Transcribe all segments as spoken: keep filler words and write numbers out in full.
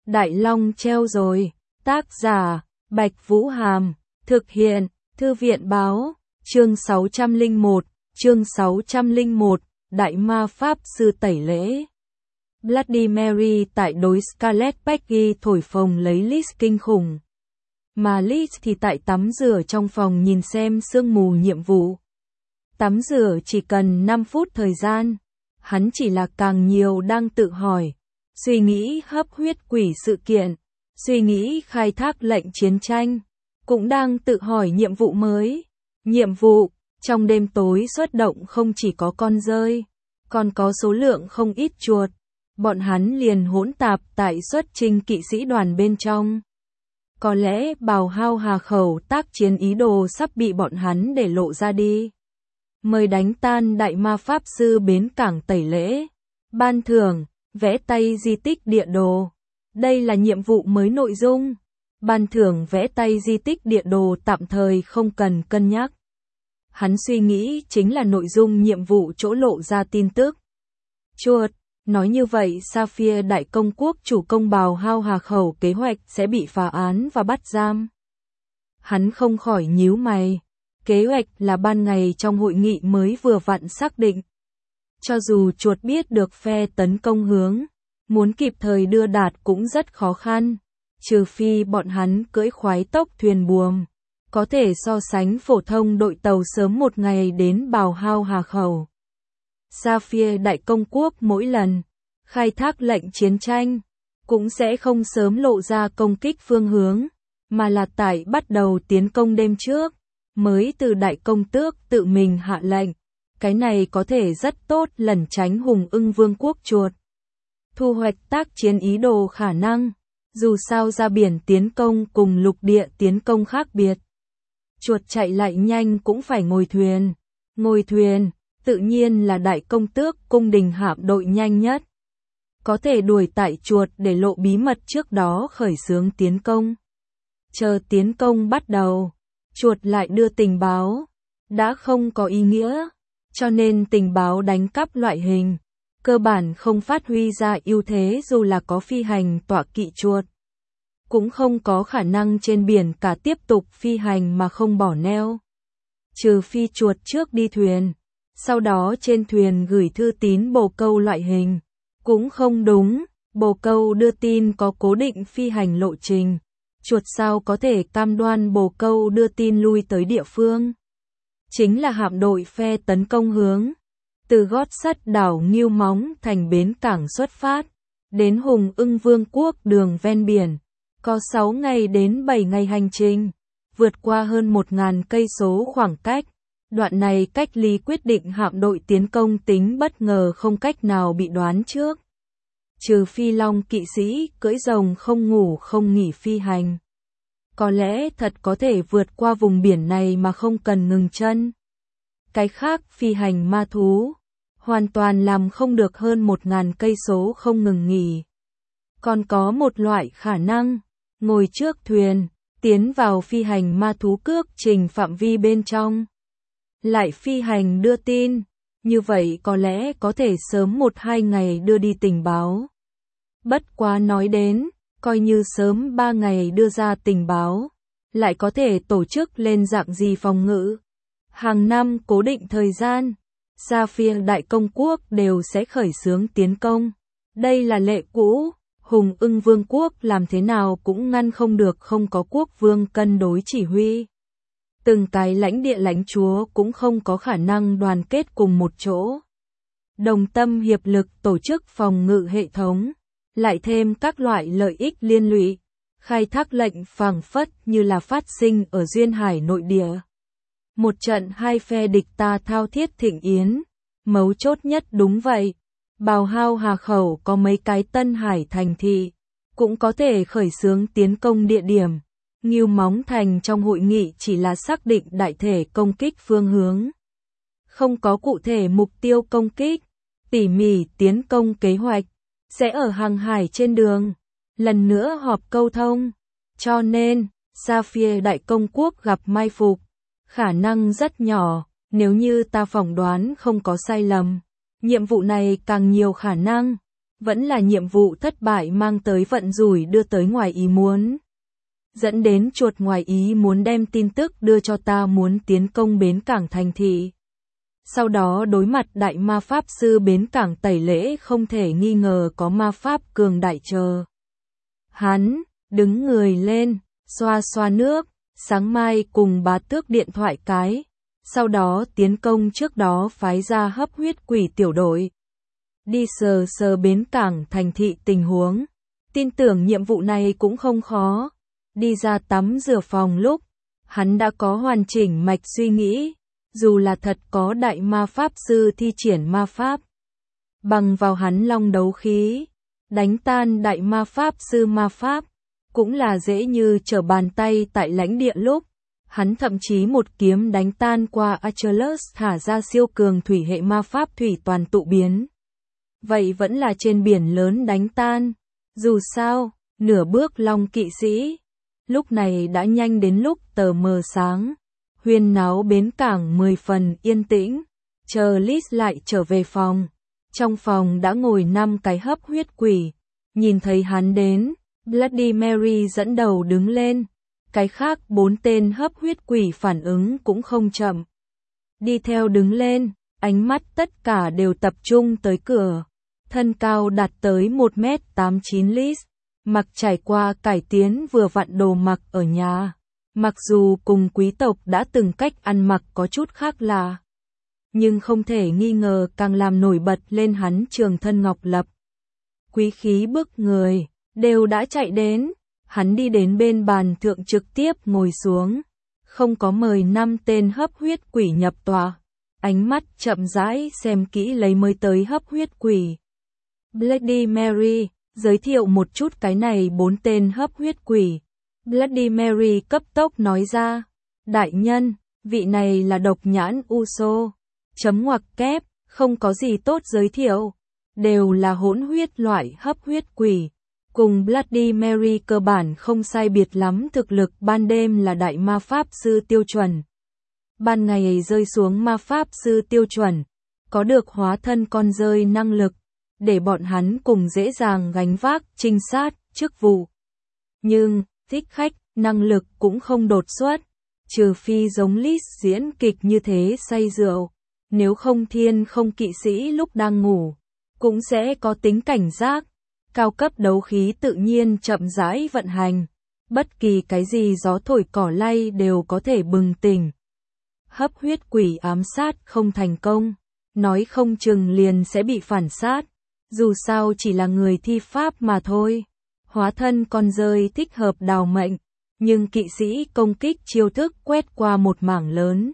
Đại Long treo rồi. Tác giả, Bạch Vũ Hàm. Thực hiện, Thư viện báo. Chương sáu trăm lẻ một, chương sáu trăm lẻ một, Đại Ma Pháp Sư tẩy lễ. Bloody Mary tại đối Scarlet Peggy thổi phồng lấy Liz kinh khủng. Mà Liz thì tại tắm rửa trong phòng nhìn xem sương mù nhiệm vụ. Tắm rửa chỉ cần năm phút thời gian. Hắn chỉ là càng nhiều đang tự hỏi. Suy nghĩ hấp huyết quỷ sự kiện. Suy nghĩ khai thác lệnh chiến tranh. Cũng đang tự hỏi nhiệm vụ mới. Nhiệm vụ, trong đêm tối xuất động không chỉ có con dơi, còn có số lượng không ít chuột. Bọn hắn liền hỗn tạp tại xuất chinh kỵ sĩ đoàn bên trong. Có lẽ bào hao hà khẩu tác chiến ý đồ sắp bị bọn hắn để lộ ra đi. Mời đánh tan đại ma pháp sư bến cảng tẩy lễ. Ban thưởng, vẽ tay di tích địa đồ. Đây là nhiệm vụ mới nội dung. Ban thưởng vẽ tay di tích địa đồ tạm thời không cần cân nhắc. Hắn suy nghĩ chính là nội dung nhiệm vụ chỗ lộ ra tin tức. Chuột, nói như vậy Sapphire Đại Công Quốc chủ công bào hao hà khẩu kế hoạch sẽ bị phá án và bắt giam. Hắn không khỏi nhíu mày. Kế hoạch là ban ngày trong hội nghị mới vừa vặn xác định. Cho dù chuột biết được phe tấn công hướng, muốn kịp thời đưa đạt cũng rất khó khăn. Trừ phi bọn hắn cưỡi khoái tốc thuyền buồm, có thể so sánh phổ thông đội tàu sớm một ngày đến bào hao hà khẩu. Sapphire Đại Công Quốc mỗi lần khai thác lệnh chiến tranh, cũng sẽ không sớm lộ ra công kích phương hướng, mà là tại bắt đầu tiến công đêm trước, mới từ Đại Công Tước tự mình hạ lệnh. Cái này có thể rất tốt lẩn tránh Hùng Ưng Vương quốc chuột. Thu hoạch tác chiến ý đồ khả năng. Dù sao ra biển tiến công cùng lục địa tiến công khác biệt. Chuột chạy lại nhanh cũng phải ngồi thuyền. Ngồi thuyền, tự nhiên là Đại Công Tước cung đình hạm đội nhanh nhất. Có thể đuổi tại chuột để lộ bí mật trước đó khởi xướng tiến công. Chờ tiến công bắt đầu, chuột lại đưa tình báo. Đã không có ý nghĩa, cho nên tình báo đánh cắp loại hình. Cơ bản không phát huy ra ưu thế dù là có phi hành tọa kỵ chuột. Cũng không có khả năng trên biển cả tiếp tục phi hành mà không bỏ neo. Trừ phi chuột trước đi thuyền, sau đó trên thuyền gửi thư tín bồ câu loại hình. Cũng không đúng, bồ câu đưa tin có cố định phi hành lộ trình. Chuột sao có thể cam đoan bồ câu đưa tin lui tới địa phương. Chính là hạm đội phe tấn công hướng. Từ gót sắt đảo Ngưu Móng thành bến cảng xuất phát, đến Hùng Ưng Vương quốc đường ven biển, có sáu ngày đến bảy ngày hành trình, vượt qua hơn một nghìn cây số khoảng cách. Đoạn này cách ly quyết định hạm đội tiến công tính bất ngờ không cách nào bị đoán trước. Trừ phi long kỵ sĩ cưỡi rồng không ngủ không nghỉ phi hành. Có lẽ thật có thể vượt qua vùng biển này mà không cần ngừng chân. Cái khác phi hành ma thú hoàn toàn làm không được hơn một nghìn cây số không ngừng nghỉ. Còn có một loại khả năng, ngồi trước thuyền, tiến vào phi hành ma thú cước trình phạm vi bên trong. Lại phi hành đưa tin, như vậy có lẽ có thể sớm một hai ngày đưa đi tình báo. Bất quá nói đến, coi như sớm ba ngày đưa ra tình báo, lại có thể tổ chức lên dạng gì phòng ngự. Hàng năm cố định thời gian, Sapphire Đại Công Quốc đều sẽ khởi xướng tiến công. Đây là lệ cũ, Hùng Ưng Vương quốc làm thế nào cũng ngăn không được không có quốc vương cân đối chỉ huy. Từng cái lãnh địa lãnh chúa cũng không có khả năng đoàn kết cùng một chỗ. Đồng tâm hiệp lực tổ chức phòng ngự hệ thống, lại thêm các loại lợi ích liên lụy. Khai thác lệnh phảng phất như là phát sinh ở duyên hải nội địa. Một trận hai phe địch ta thao thiết thịnh yến, mấu chốt nhất đúng vậy. Bào hao hà khẩu có mấy cái tân hải thành thị, cũng có thể khởi xướng tiến công địa điểm. Ngưu Móng thành trong hội nghị chỉ là xác định đại thể công kích phương hướng. Không có cụ thể mục tiêu công kích, tỉ mỉ tiến công kế hoạch, sẽ ở hàng hải trên đường. Lần nữa họp câu thông, cho nên, Sapphire Đại Công Quốc gặp mai phục. Khả năng rất nhỏ, nếu như ta phỏng đoán không có sai lầm. Nhiệm vụ này càng nhiều khả năng, Vẫn là nhiệm vụ thất bại mang tới vận rủi đưa tới ngoài ý muốn. Dẫn đến chuột ngoài ý muốn đem tin tức đưa cho ta muốn tiến công bến cảng thành thị. Sau đó đối mặt đại ma pháp sư bến cảng tẩy lễ không thể nghi ngờ có ma pháp cường đại chờ. Hắn, đứng người lên, xoa xoa nước, sáng mai cùng bá tước điện thoại cái. Sau đó tiến công trước đó phái ra hấp huyết quỷ tiểu đội. Đi sờ sờ bến cảng thành thị tình huống. Tin tưởng nhiệm vụ này cũng không khó. Đi ra tắm rửa phòng lúc, hắn đã có hoàn chỉnh mạch suy nghĩ. Dù là thật có đại ma pháp sư thi triển ma pháp. Bằng vào hắn long đấu khí. Đánh tan đại ma pháp sư ma pháp. Cũng là dễ như trở bàn tay tại lãnh địa lúc. Hắn thậm chí một kiếm đánh tan qua Achilles thả ra siêu cường thủy hệ ma pháp thủy toàn tụ biến. Vậy vẫn là trên biển lớn đánh tan. Dù sao, nửa bước long kỵ sĩ. Lúc này đã nhanh đến lúc tờ mờ sáng. Huyên náo bến cảng mười phần yên tĩnh. Chờ Liz lại trở về phòng. Trong phòng đã ngồi năm cái hấp huyết quỷ. Nhìn thấy hắn đến, Bloody Mary dẫn đầu đứng lên. Cái khác bốn tên hấp huyết quỷ phản ứng cũng không chậm. Đi theo đứng lên, ánh mắt tất cả đều tập trung tới cửa. Thân cao đạt tới một mét tám mươi chín Liz, mặc trải qua cải tiến vừa vặn đồ mặc ở nhà. Mặc dù cùng quý tộc đã từng cách ăn mặc có chút khác lạ, nhưng không thể nghi ngờ càng làm nổi bật lên hắn trường thân ngọc lập. Quý khí bức người, đều đã chạy đến. Hắn đi đến bên bàn thượng trực tiếp ngồi xuống. Không có mời năm tên hấp huyết quỷ nhập tòa. Ánh mắt chậm rãi xem kỹ lấy mới tới hấp huyết quỷ. Bloody Mary, giới thiệu một chút cái này bốn tên hấp huyết quỷ. Bloody Mary cấp tốc nói ra. Đại nhân, vị này là độc nhãn Uso. Chấm ngoặc kép, không có gì tốt giới thiệu. Đều là hỗn huyết loại hấp huyết quỷ. Cùng Bloody Mary cơ bản không sai biệt lắm, thực lực ban đêm là đại ma pháp sư tiêu chuẩn. Ban ngày rơi xuống ma pháp sư tiêu chuẩn, có được hóa thân con rơi năng lực, để bọn hắn cùng dễ dàng gánh vác trinh sát, chức vụ. Nhưng, thích khách, năng lực cũng không đột xuất, trừ phi giống Liz diễn kịch như thế say rượu, nếu không thiên không kỵ sĩ lúc đang ngủ, cũng sẽ có tính cảnh giác. Cao cấp đấu khí tự nhiên chậm rãi vận hành, bất kỳ cái gì gió thổi cỏ lay đều có thể bừng tỉnh. Hấp huyết quỷ ám sát không thành công, nói không chừng liền sẽ bị phản sát, dù sao chỉ là người thi pháp mà thôi. Hóa thân con rơi thích hợp đào mệnh, nhưng kỵ sĩ công kích chiêu thức quét qua một mảng lớn.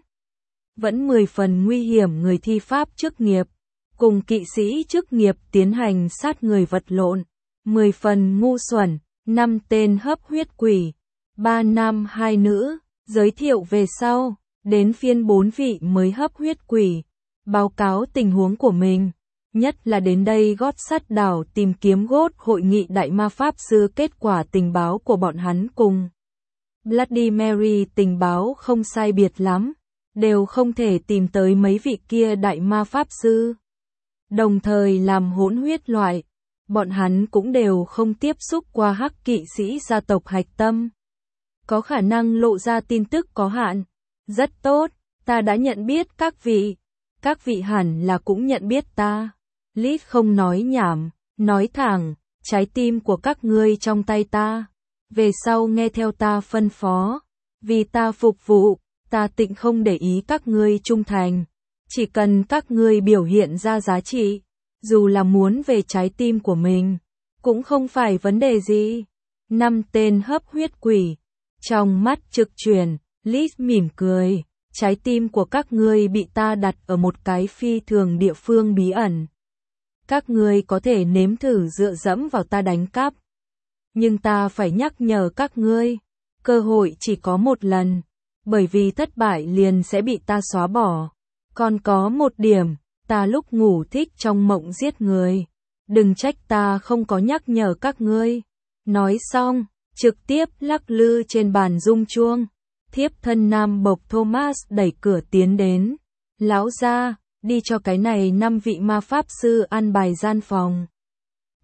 Vẫn mười phần nguy hiểm, người thi pháp chức nghiệp cùng kỵ sĩ chức nghiệp tiến hành sát người vật lộn, mười phần ngu xuẩn. Năm tên hấp huyết quỷ, ba nam hai nữ, giới thiệu về sau, đến phiên bốn vị mới hấp huyết quỷ, báo cáo tình huống của mình, nhất là đến đây gót sắt đảo tìm kiếm gốt hội nghị đại ma pháp sư. Kết quả tình báo của bọn hắn cùng Bloody Mary tình báo không sai biệt lắm, đều không thể tìm tới mấy vị kia đại ma pháp sư. Đồng thời làm hỗn huyết loại, bọn hắn cũng đều không tiếp xúc qua hắc kỵ sĩ gia tộc hạch tâm. Có khả năng lộ ra tin tức có hạn. Rất tốt, ta đã nhận biết các vị. Các vị hẳn là cũng nhận biết ta. Liz không nói nhảm, nói thẳng, trái tim của các ngươi trong tay ta. Về sau nghe theo ta phân phó. Vì ta phục vụ, ta tịnh không để ý các ngươi trung thành. Chỉ cần các ngươi biểu hiện ra giá trị, dù là muốn về trái tim của mình, cũng không phải vấn đề gì. Năm tên hấp huyết quỷ, trong mắt trực chuyển, Liz mỉm cười, trái tim của các ngươi bị ta đặt ở một cái phi thường địa phương bí ẩn. Các ngươi có thể nếm thử dựa dẫm vào ta đánh cắp. Nhưng ta phải nhắc nhở các ngươi, cơ hội chỉ có một lần, bởi vì thất bại liền sẽ bị ta xóa bỏ. Còn có một điểm, ta lúc ngủ thích trong mộng giết người. Đừng trách ta không có nhắc nhở các ngươi. Nói xong, trực tiếp lắc lư trên bàn rung chuông. Thiếp thân nam bộc Thomas đẩy cửa tiến đến. Lão gia, đi cho cái này năm vị ma pháp sư ăn bài gian phòng.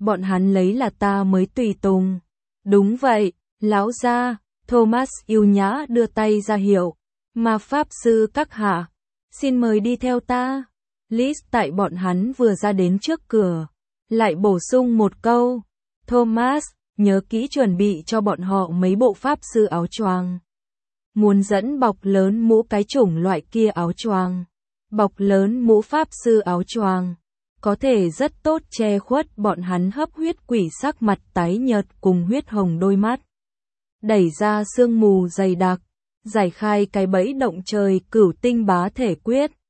bọn hắn lấy là ta mới tùy tùng. Đúng vậy, lão gia, Thomas yêu nhã đưa tay ra hiệu. Ma pháp sư các hạ, xin mời đi theo ta. Liz tại bọn hắn vừa ra đến trước cửa, lại bổ sung một câu. Thomas, nhớ kỹ chuẩn bị cho bọn họ mấy bộ pháp sư áo choàng. Muốn dẫn bọc lớn mũ cái chủng loại kia áo choàng. Bọc lớn mũ pháp sư áo choàng có thể rất tốt che khuất bọn hắn hấp huyết quỷ sắc mặt tái nhợt cùng huyết hồng đôi mắt. Đẩy ra sương mù dày đặc, giải khai cái bẫy động trời cửu tinh bá thể quyết.